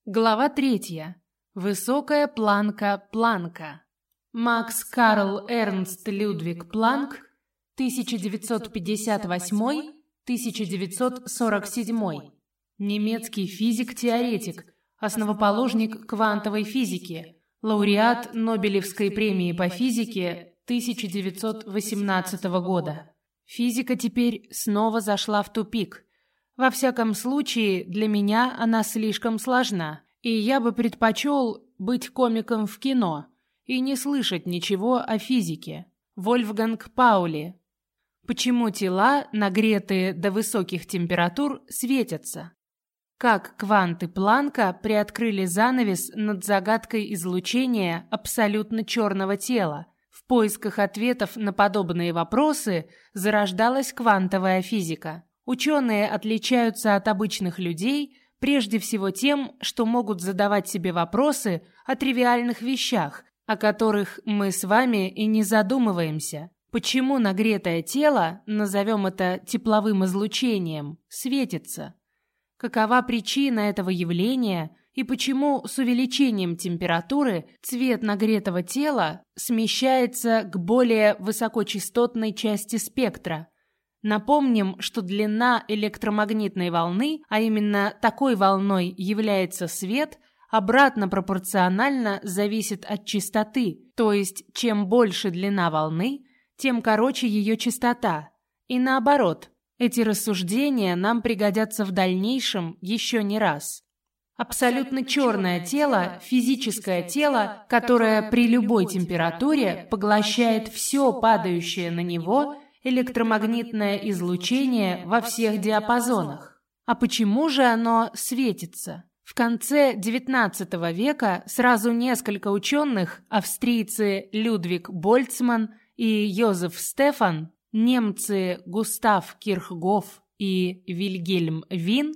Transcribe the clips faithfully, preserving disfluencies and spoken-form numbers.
Глава третья. Высокая планка Планка. Макс Карл Эрнст Людвиг Планк, тысяча девятьсот пятьдесят восьмой — тысяча девятьсот сорок седьмой. Немецкий физик-теоретик, основоположник квантовой физики, лауреат Нобелевской премии по физике тысяча девятьсот восемнадцатого года. Физика теперь снова зашла в тупик. Во всяком случае, для меня она слишком сложна, и я бы предпочел быть комиком в кино и не слышать ничего о физике. Вольфганг Паули. Почему тела, нагретые до высоких температур, светятся? Как кванты Планка приоткрыли занавес над загадкой излучения абсолютно черного тела. В поисках ответов на подобные вопросы зарождалась квантовая физика. Ученые отличаются от обычных людей прежде всего тем, что могут задавать себе вопросы о тривиальных вещах, о которых мы с вами и не задумываемся. Почему нагретое тело, назовем это тепловым излучением, светится? Какова причина этого явления и почему с увеличением температуры цвет нагретого тела смещается к более высокочастотной части спектра? Напомним, что длина электромагнитной волны, а именно такой волной является свет, обратно пропорционально зависит от частоты, то есть чем больше длина волны, тем короче ее частота. И наоборот, эти рассуждения нам пригодятся в дальнейшем еще не раз. Абсолютно черное тело – физическое тело, которое при любой температуре поглощает все падающее на него электромагнитное излучение во всех диапазонах. А почему же оно светится? В конце девятнадцатого века сразу несколько ученых, австрийцы Людвиг Больцман и Йозеф Стефан, немцы Густав Кирхгоф и Вильгельм Вин,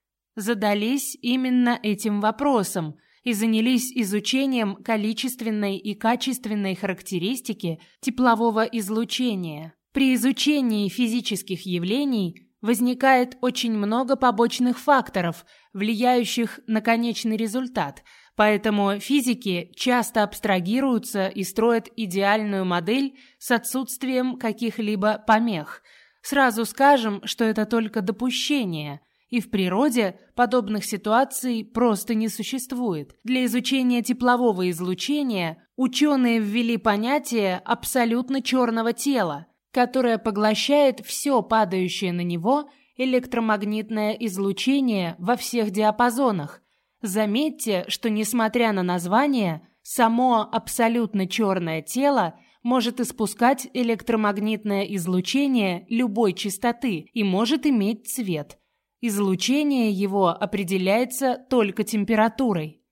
задались именно этим вопросом и занялись изучением количественной и качественной характеристики теплового излучения. При изучении физических явлений возникает очень много побочных факторов, влияющих на конечный результат, поэтому физики часто абстрагируются и строят идеальную модель с отсутствием каких-либо помех. Сразу скажем, что это только допущение, и в природе подобных ситуаций просто не существует. Для изучения теплового излучения ученые ввели понятие абсолютно черного тела, которое поглощает все падающее на него электромагнитное излучение во всех диапазонах. Заметьте, что, несмотря на название, само абсолютно черное тело может испускать электромагнитное излучение любой частоты и может иметь цвет. Излучение его определяется только температурой.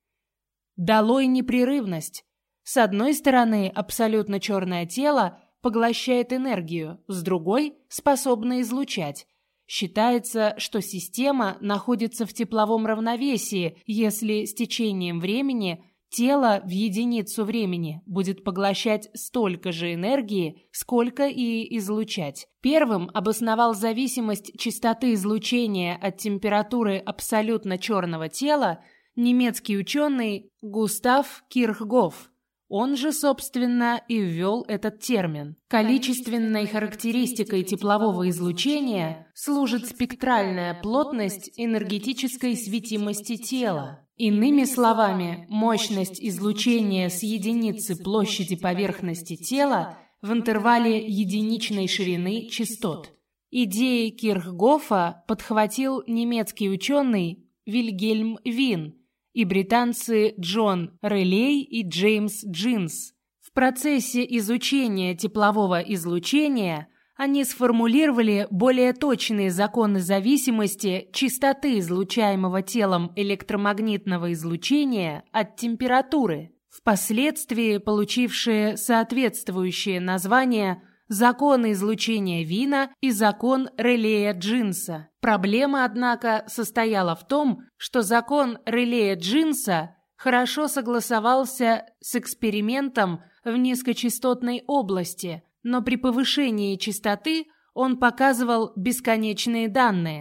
Долой непрерывность. С одной стороны, абсолютно черное тело поглощает энергию, с другой – способна излучать. Считается, что система находится в тепловом равновесии, если с течением времени тело в единицу времени будет поглощать столько же энергии, сколько и излучать. Первым обосновал зависимость частоты излучения от температуры абсолютно черного тела немецкий ученый Густав Кирхгоф. Он же, собственно, и ввел этот термин. Количественной характеристикой теплового излучения служит спектральная плотность энергетической светимости тела. Иными словами, мощность излучения с единицы площади поверхности тела в интервале единичной ширины частот. Идеи Кирхгофа подхватил немецкий ученый Вильгельм Вин и британцы Джон Релей и Джеймс Джинс. В процессе изучения теплового излучения они сформулировали более точные законы зависимости частоты излучаемого телом электромагнитного излучения от температуры, впоследствии получившие соответствующее название законы излучения Вина и закон Релея-Джинса. Проблема, однако, состояла в том, что закон Релея-Джинса хорошо согласовался с экспериментом в низкочастотной области, но при повышении частоты он показывал бесконечные данные,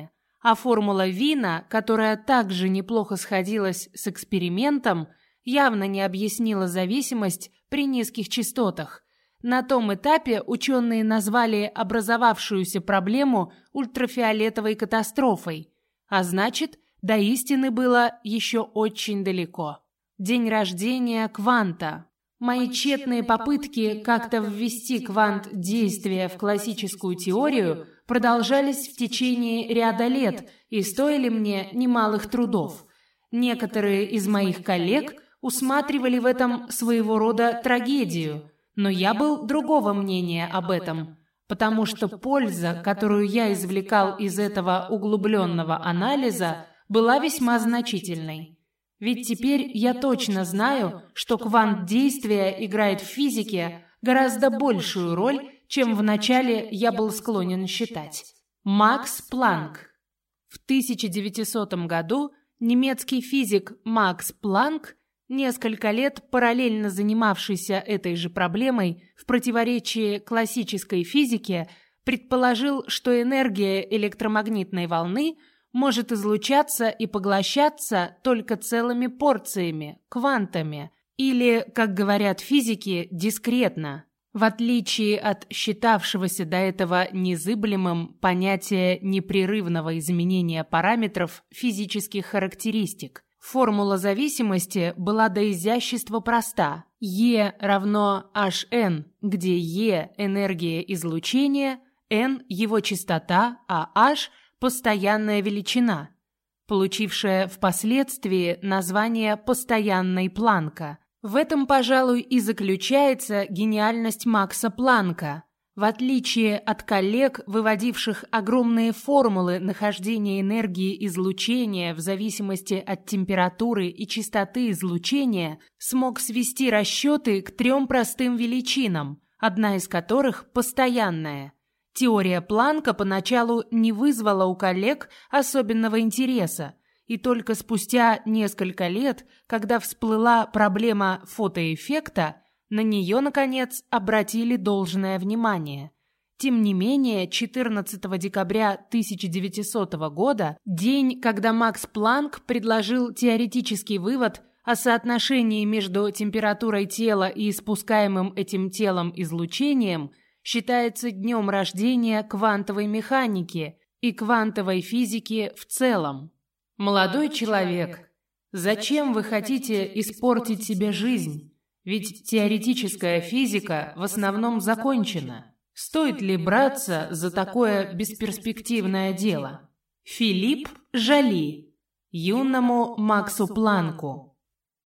а формула Вина, которая также неплохо сходилась с экспериментом, явно не объяснила зависимость при низких частотах. На том этапе ученые назвали образовавшуюся проблему ультрафиолетовой катастрофой, а значит, до истины было еще очень далеко. День рождения кванта. Мои тщетные попытки как-то ввести квант действия в классическую теорию продолжались в течение ряда лет и стоили мне немалых трудов. Некоторые из моих коллег усматривали в этом своего рода трагедию, но я был другого мнения об этом, потому что польза, которую я извлекал из этого углубленного анализа, была весьма значительной. Ведь теперь я точно знаю, что квант действия играет в физике гораздо большую роль, чем вначале я был склонен считать. Макс Планк. В тысяча девятисотом году немецкий физик Макс Планк, несколько лет параллельно занимавшийся этой же проблемой в противоречии классической физике, предположил, что энергия электромагнитной волны может излучаться и поглощаться только целыми порциями, квантами, или, как говорят физики, дискретно, в отличие от считавшегося до этого незыблемым понятия непрерывного изменения параметров физических характеристик. Формула зависимости была до изящества проста. E равно hn, где E – энергия излучения, n – его частота, а h – постоянная величина, получившая впоследствии название постоянной Планка. В этом, пожалуй, и заключается гениальность Макса Планка. В отличие от коллег, выводивших огромные формулы нахождения энергии излучения в зависимости от температуры и частоты излучения, смог свести расчеты к трем простым величинам, одна из которых постоянная. Теория Планка поначалу не вызвала у коллег особенного интереса, и только спустя несколько лет, когда всплыла проблема фотоэффекта, на нее, наконец, обратили должное внимание. Тем не менее, четырнадцатого декабря тысяча девятисотого года, день, когда Макс Планк предложил теоретический вывод о соотношении между температурой тела и испускаемым этим телом излучением, считается днем рождения квантовой механики и квантовой физики в целом. Молодой человек, зачем вы хотите испортить себе жизнь? Ведь теоретическая физика в основном закончена. Стоит ли браться за такое бесперспективное дело? Филипп Жали. Юному Максу Планку.